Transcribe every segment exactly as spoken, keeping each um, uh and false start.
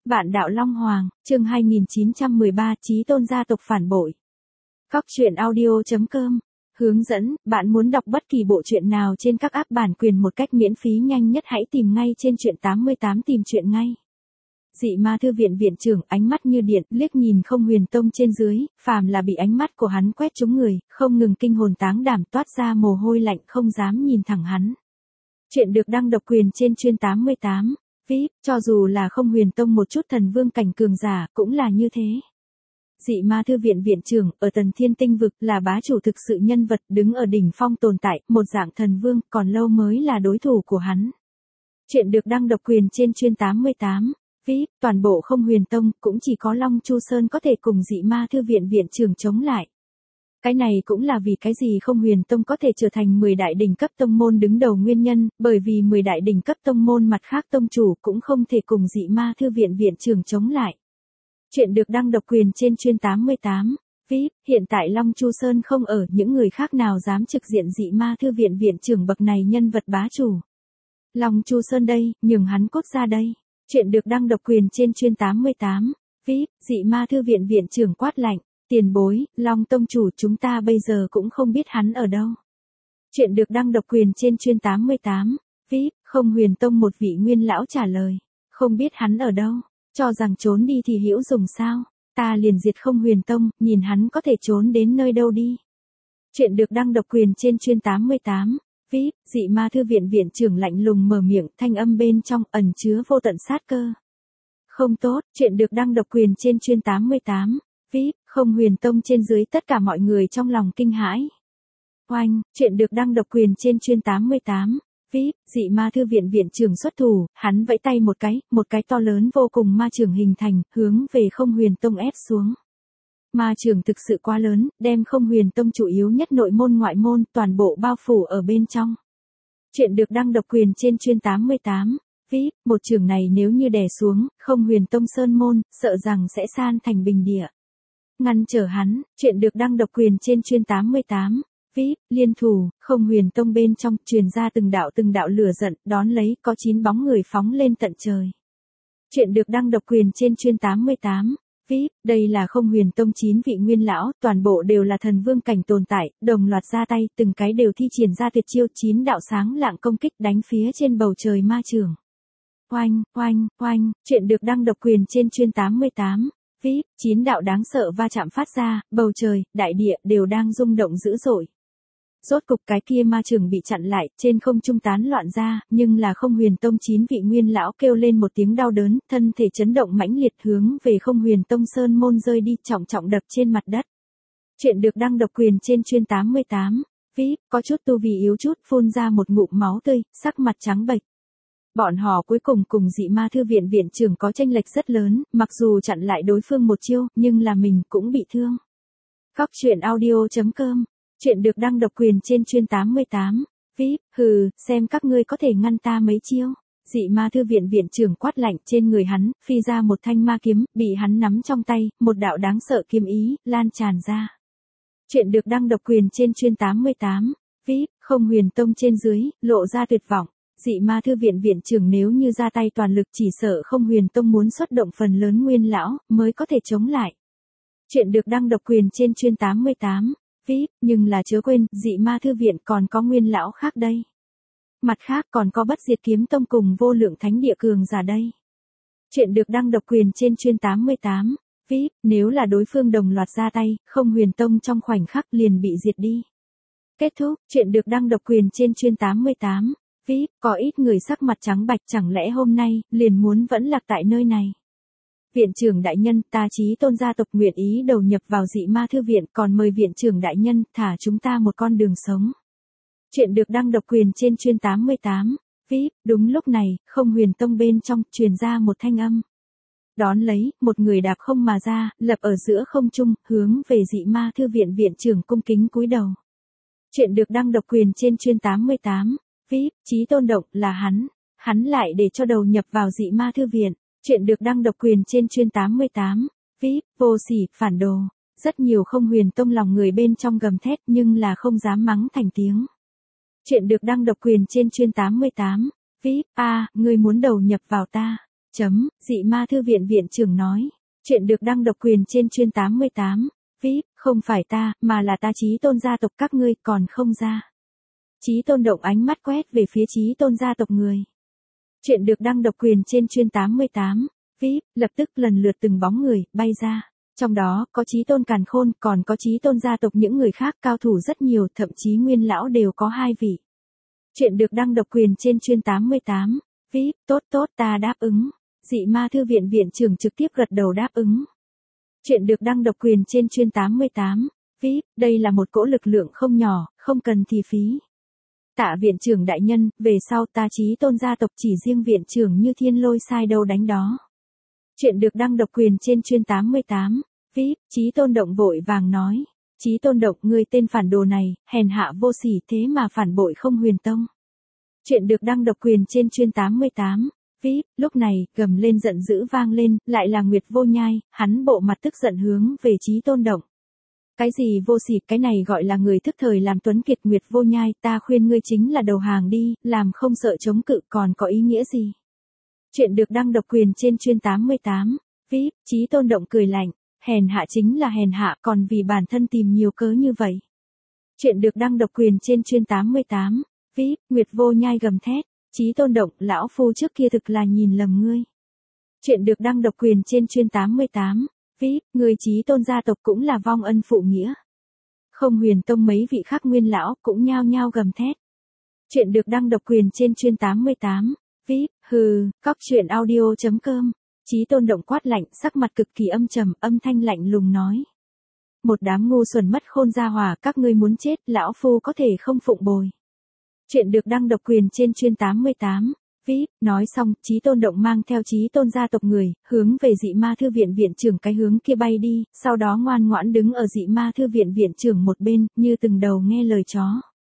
Vạn đạo Long Hoàng, chương hai nghìn chín trăm mười ba, Chí Tôn gia tộc phản bội. Góc truyện audio chấm com. Hướng dẫn, bạn muốn đọc bất kỳ bộ truyện nào trên các app bản quyền một cách miễn phí nhanh nhất hãy tìm ngay trên truyện tám mươi tám tìm truyện ngay. Dị Ma Thư Viện viện trưởng ánh mắt như điện, liếc nhìn Không Huyền Tông trên dưới, phàm là bị ánh mắt của hắn quét trúng người, không ngừng kinh hồn táng đảm toát ra mồ hôi lạnh không dám nhìn thẳng hắn. Chuyện được đăng độc quyền trên chuyên tám mươi tám. vê i pê, cho dù là Không Huyền Tông một chút thần vương cảnh cường giả, cũng là như thế. Dị Ma Thư Viện viện trưởng, ở Tần Thiên Tinh Vực, là bá chủ thực sự nhân vật, đứng ở đỉnh phong tồn tại, một dạng thần vương, còn lâu mới là đối thủ của hắn. Chuyện được đăng độc quyền trên chuyên tám mươi tám. vê i pê, toàn bộ Không Huyền Tông, cũng chỉ có Long Chu Sơn có thể cùng Dị Ma Thư Viện viện trưởng chống lại. Cái này cũng là vì cái gì Không Huyền Tông có thể trở thành mười đại đỉnh cấp tông môn đứng đầu nguyên nhân, bởi vì mười đại đỉnh cấp tông môn mặt khác tông chủ cũng không thể cùng Dị Ma Thư Viện viện trưởng chống lại. Chuyện được đăng độc quyền trên chuyên tám mươi tám. vê i pê, hiện tại Long Chu Sơn không ở, những người khác nào dám trực diện Dị Ma Thư Viện viện trưởng bậc này nhân vật bá chủ. Long Chu Sơn đây, nhường hắn cốt ra đây. Chuyện được đăng độc quyền trên chuyên tám mươi tám. vê i pê, Dị Ma Thư Viện viện trưởng quát lạnh. Tiền bối, Long Tông chủ chúng ta bây giờ cũng không biết hắn ở đâu. Chuyện được đăng độc quyền trên chuyên tám mươi tám. vê i pê, Không Huyền Tông một vị nguyên lão trả lời. Không biết hắn ở đâu, cho rằng trốn đi thì hữu dùng sao, ta liền diệt Không Huyền Tông, nhìn hắn có thể trốn đến nơi đâu đi. Chuyện được đăng độc quyền trên chuyên tám mươi tám. vê i pê, Dị Ma Thư Viện viện trưởng lạnh lùng mở miệng, thanh âm bên trong ẩn chứa vô tận sát cơ. Không tốt, chuyện được đăng độc quyền trên chuyên tám mươi tám. vê i pê, Không Huyền Tông trên dưới tất cả mọi người trong lòng kinh hãi. Oanh, chuyện được đăng độc quyền trên chuyên tám mươi tám. vê i pê, Dị Ma Thư Viện viện trưởng xuất thủ, hắn vẫy tay một cái, một cái to lớn vô cùng ma trường hình thành, hướng về Không Huyền Tông ép xuống. Ma trường thực sự quá lớn, đem Không Huyền Tông chủ yếu nhất nội môn ngoại môn, toàn bộ bao phủ ở bên trong. Chuyện được đăng độc quyền trên chuyên tám mươi tám. vê i pê, một trường này nếu như đè xuống, Không Huyền Tông sơn môn, sợ rằng sẽ san thành bình địa. Ngăn trở hắn, chuyện được đăng độc quyền trên chuyên tám mươi tám. vê i pê, liên thủ, Không Huyền Tông bên trong, truyền ra từng đạo từng đạo lửa giận, đón lấy, có chín bóng người phóng lên tận trời. Chuyện được đăng độc quyền trên chuyên tám mươi tám. vê i pê, đây là Không Huyền Tông chín vị nguyên lão, toàn bộ đều là thần vương cảnh tồn tại, đồng loạt ra tay, từng cái đều thi triển ra tuyệt chiêu chín đạo sáng lạng công kích đánh phía trên bầu trời ma trường. Oanh, oanh, oanh, chuyện được đăng độc quyền trên chuyên tám mươi tám. vê i pê, chín đạo đáng sợ va chạm phát ra, bầu trời, đại địa đều đang rung động dữ dội. Rốt cục cái kia ma trường bị chặn lại, trên không trung tán loạn ra, nhưng là Không Huyền Tông chín vị nguyên lão kêu lên một tiếng đau đớn, thân thể chấn động mãnh liệt hướng về Không Huyền Tông sơn môn rơi đi, trọng trọng đập trên mặt đất. Chuyện được đăng độc quyền trên chuyên tám mươi tám. vê i pê, có chút tu vi yếu chút, phun ra một ngụm máu tươi, sắc mặt trắng bệch. Bọn họ cuối cùng cùng Dị Ma Thư Viện viện trưởng có chênh lệch rất lớn, mặc dù chặn lại đối phương một chiêu, nhưng là mình cũng bị thương. Góc truyện audio chấm com. Chuyện được đăng độc quyền trên chuyên tám mươi tám. vê i pê, hừ, xem các ngươi có thể ngăn ta mấy chiêu. Dị Ma Thư Viện viện trưởng quát lạnh, trên người hắn, phi ra một thanh ma kiếm, bị hắn nắm trong tay, một đạo đáng sợ kiếm ý, lan tràn ra. Chuyện được đăng độc quyền trên chuyên tám mươi tám. vê i pê, Không Huyền Tông trên dưới, lộ ra tuyệt vọng. Dị Ma Thư Viện viện trưởng nếu như ra tay toàn lực chỉ sợ Không Huyền Tông muốn xuất động phần lớn nguyên lão, mới có thể chống lại. Chuyện được đăng độc quyền trên chuyên tám mươi tám. vê i pê, nhưng là chớ quên, Dị Ma Thư Viện còn có nguyên lão khác đây. Mặt khác còn có Bất Diệt Kiếm Tông cùng Vô Lượng Thánh Địa cường giả đây. Chuyện được đăng độc quyền trên chuyên tám mươi tám. vê i pê, nếu là đối phương đồng loạt ra tay, Không Huyền Tông trong khoảnh khắc liền bị diệt đi. Kết thúc, chuyện được đăng độc quyền trên chuyên tám mươi tám. vê i pê, có ít người sắc mặt trắng bạch, chẳng lẽ hôm nay, liền muốn vẫn lạc tại nơi này. Viện trưởng đại nhân, ta Chí Tôn gia tộc nguyện ý đầu nhập vào Dị Ma Thư Viện, còn mời viện trưởng đại nhân, thả chúng ta một con đường sống. Chuyện được đăng độc quyền trên chuyên tám mươi tám. vê i pê, đúng lúc này, Không Huyền Tông bên trong, truyền ra một thanh âm. Đón lấy, một người đạp không mà ra, lập ở giữa không trung, hướng về Dị Ma Thư Viện viện trưởng cung kính cúi đầu. Chuyện được đăng độc quyền trên chuyên tám mươi tám. vê i pê, Chí Tôn động, là hắn. Hắn lại để cho đầu nhập vào Dị Ma Thư Viện. Chuyện được đăng độc quyền trên chuyên tám mươi tám. vê i pê, vô sỉ, phản đồ. Rất nhiều Không Huyền Tông lòng người bên trong gầm thét nhưng là không dám mắng thành tiếng. Chuyện được đăng độc quyền trên chuyên tám mươi tám. vê i pê, a, à, ngươi muốn đầu nhập vào ta. Chấm, dị ma thư viện viện trưởng nói. Chuyện được đăng độc quyền trên chuyên tám mươi tám. vê i pê, không phải ta, mà là ta Chí Tôn gia tộc các ngươi còn không ra. Chí Tôn động ánh mắt quét về phía Chí Tôn gia tộc người. Chuyện được đăng độc quyền trên chuyên tám mươi tám. vê i pê, lập tức lần lượt từng bóng người, bay ra. Trong đó, có Chí Tôn Càn Khôn, còn có Chí Tôn gia tộc những người khác cao thủ rất nhiều, thậm chí Nguyên lão đều có hai vị. Chuyện được đăng độc quyền trên chuyên tám mươi tám. vê i pê, tốt tốt ta đáp ứng. Dị ma thư viện viện trưởng trực tiếp gật đầu đáp ứng. Chuyện được đăng độc quyền trên chuyên tám mươi tám. vê i pê, đây là một cỗ lực lượng không nhỏ, không cần thì phí. Tạ viện trưởng đại nhân, về sau ta Chí Tôn gia tộc chỉ riêng viện trưởng như thiên lôi sai đâu đánh đó. Chuyện được đăng độc quyền trên chuyên tám mươi tám. vê i pê, Chí Tôn động vội vàng nói. Chí Tôn động, ngươi tên phản đồ này, hèn hạ vô sỉ thế mà phản bội không huyền tông. Chuyện được đăng độc quyền trên chuyên tám mươi tám. vê i pê, lúc này, gầm lên giận dữ vang lên, lại là Nguyệt Vô Nhai, hắn bộ mặt tức giận hướng về Chí Tôn động. Cái gì vô sỉ, cái này gọi là người thức thời làm tuấn kiệt. Nguyệt Vô Nhai, ta khuyên ngươi chính là đầu hàng đi, làm không sợ chống cự còn có ý nghĩa gì. Chuyện được đăng độc quyền trên chuyên tám mươi tám. vê i pê, Chí Tôn động cười lạnh, hèn hạ chính là hèn hạ, còn vì bản thân tìm nhiều cớ như vậy. Chuyện được đăng độc quyền trên chuyên tám mươi tám. vê i pê, Nguyệt Vô Nhai gầm thét, Chí Tôn động, lão phu trước kia thực là nhìn lầm ngươi. Chuyện được đăng độc quyền trên chuyên tám mươi tám. vê i pê, người Chí Tôn gia tộc cũng là vong ân phụ nghĩa. Không huyền tông mấy vị khác Nguyên lão cũng nhao nhao gầm thét. Chuyện được đăng độc quyền trên chuyên tám mươi tám. vê i pê, hừ, cóc truyện audio chấm com. Chí Tôn động quát lạnh, sắc mặt cực kỳ âm trầm, âm thanh lạnh lùng nói. Một đám ngu xuẩn mất khôn gia hỏa, các ngươi muốn chết, lão phu có thể không phụng bồi. Chuyện được đăng độc quyền trên chuyên tám mươi tám. vê i pê, nói xong, Chí Tôn động mang theo Chí Tôn gia tộc người, hướng về dị ma thư viện viện trưởng cái hướng kia bay đi, sau đó ngoan ngoãn đứng ở dị ma thư viện viện trưởng một bên, như từng đầu nghe lời chó.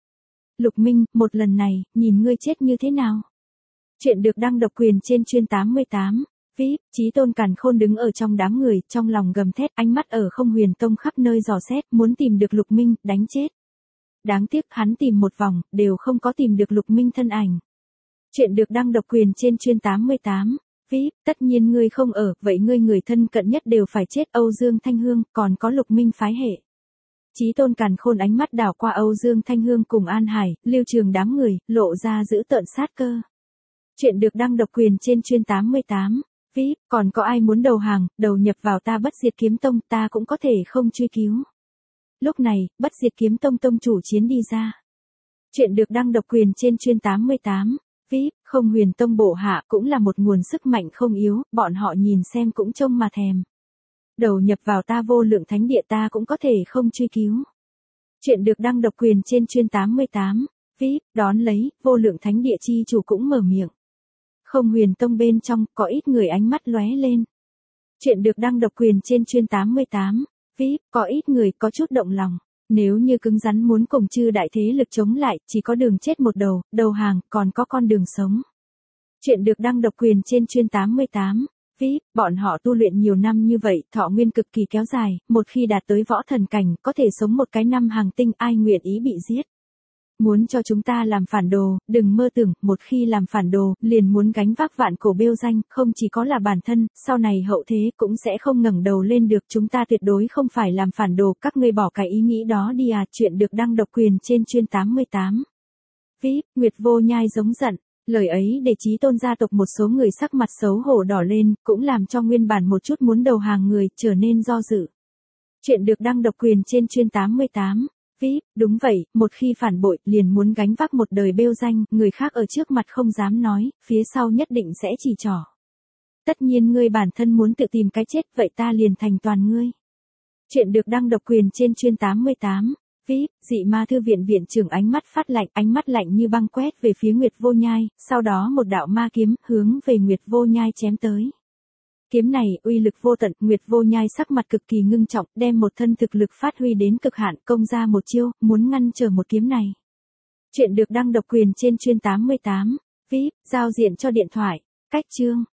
Lục Minh, một lần này, nhìn ngươi chết như thế nào? Chuyện được đăng độc quyền trên chuyên tám mươi tám. vê i pê, Chí Tôn Càn Khôn đứng ở trong đám người, trong lòng gầm thét, ánh mắt ở không huyền tông khắp nơi dò xét, muốn tìm được Lục Minh, đánh chết. Đáng tiếc hắn tìm một vòng, đều không có tìm được Lục Minh thân ảnh. Chuyện được đăng độc quyền trên chuyên tám mươi tám. vê i pê, tất nhiên ngươi không ở, vậy ngươi người thân cận nhất đều phải chết. Âu Dương Thanh Hương, còn có Lục Minh phái hệ. Chí Tôn Càn Khôn ánh mắt đảo qua Âu Dương Thanh Hương cùng An Hải, Lưu Trường đám người, lộ ra giữ tợn sát cơ. Chuyện được đăng độc quyền trên chuyên tám mươi tám. vê i pê, còn có ai muốn đầu hàng, đầu nhập vào ta Bất Diệt Kiếm Tông, ta cũng có thể không truy cứu. Lúc này, Bất Diệt Kiếm Tông tông chủ chiến đi ra. Chuyện được đăng độc quyền trên chuyên tám mươi tám. vê i pê, không huyền tông bộ hạ cũng là một nguồn sức mạnh không yếu, bọn họ nhìn xem cũng trông mà thèm. Đầu nhập vào ta Vô Lượng Thánh Địa ta cũng có thể không truy cứu. Chuyện được đăng độc quyền trên chuyên tám mươi tám. vê i pê, đón lấy, Vô Lượng Thánh Địa chi chủ cũng mở miệng. Không huyền tông bên trong, có ít người ánh mắt lóe lên. Chuyện được đăng độc quyền trên chuyên tám mươi tám. vê i pê, có ít người có chút động lòng. Nếu như cứng rắn muốn cùng chư đại thế lực chống lại, chỉ có đường chết một đầu, đầu hàng, còn có con đường sống. Chuyện được đăng độc quyền trên chuyên tám mươi tám. vê i pê, bọn họ tu luyện nhiều năm như vậy, thọ nguyên cực kỳ kéo dài, một khi đạt tới võ thần cảnh, có thể sống một cái năm hàng tinh, ai nguyện ý bị giết. Muốn cho chúng ta làm phản đồ, đừng mơ tưởng, một khi làm phản đồ, liền muốn gánh vác vạn cổ bêu danh, không chỉ có là bản thân, sau này hậu thế cũng sẽ không ngẩng đầu lên được, chúng ta tuyệt đối không phải làm phản đồ, các ngươi bỏ cái ý nghĩ đó đi à. Chuyện được đăng độc quyền trên chuyên tám mươi tám. vê i pê, Nguyệt Vô Nhai giống giận, lời ấy để Chí Tôn gia tộc một số người sắc mặt xấu hổ đỏ lên, cũng làm cho nguyên bản một chút muốn đầu hàng người, trở nên do dự. Chuyện được đăng độc quyền trên chuyên tám mươi tám. vê i pê, đúng vậy, một khi phản bội, liền muốn gánh vác một đời bêu danh, người khác ở trước mặt không dám nói, phía sau nhất định sẽ chỉ trỏ. Tất nhiên ngươi bản thân muốn tự tìm cái chết, vậy ta liền thành toàn ngươi. Chuyện được đăng độc quyền trên chuyên tám mươi tám. vê i pê, dị ma thư viện viện trưởng ánh mắt phát lạnh, ánh mắt lạnh như băng quét về phía Nguyệt Vô Nhai, sau đó một đạo ma kiếm, hướng về Nguyệt Vô Nhai chém tới. Kiếm này, uy lực vô tận, Nguyệt Vô Nhai sắc mặt cực kỳ ngưng trọng, đem một thân thực lực phát huy đến cực hạn, công ra một chiêu, muốn ngăn trở một kiếm này. Chuyện được đăng độc quyền trên chuyên tám mươi tám. vê i pê, giao diện cho điện thoại. Cách chương.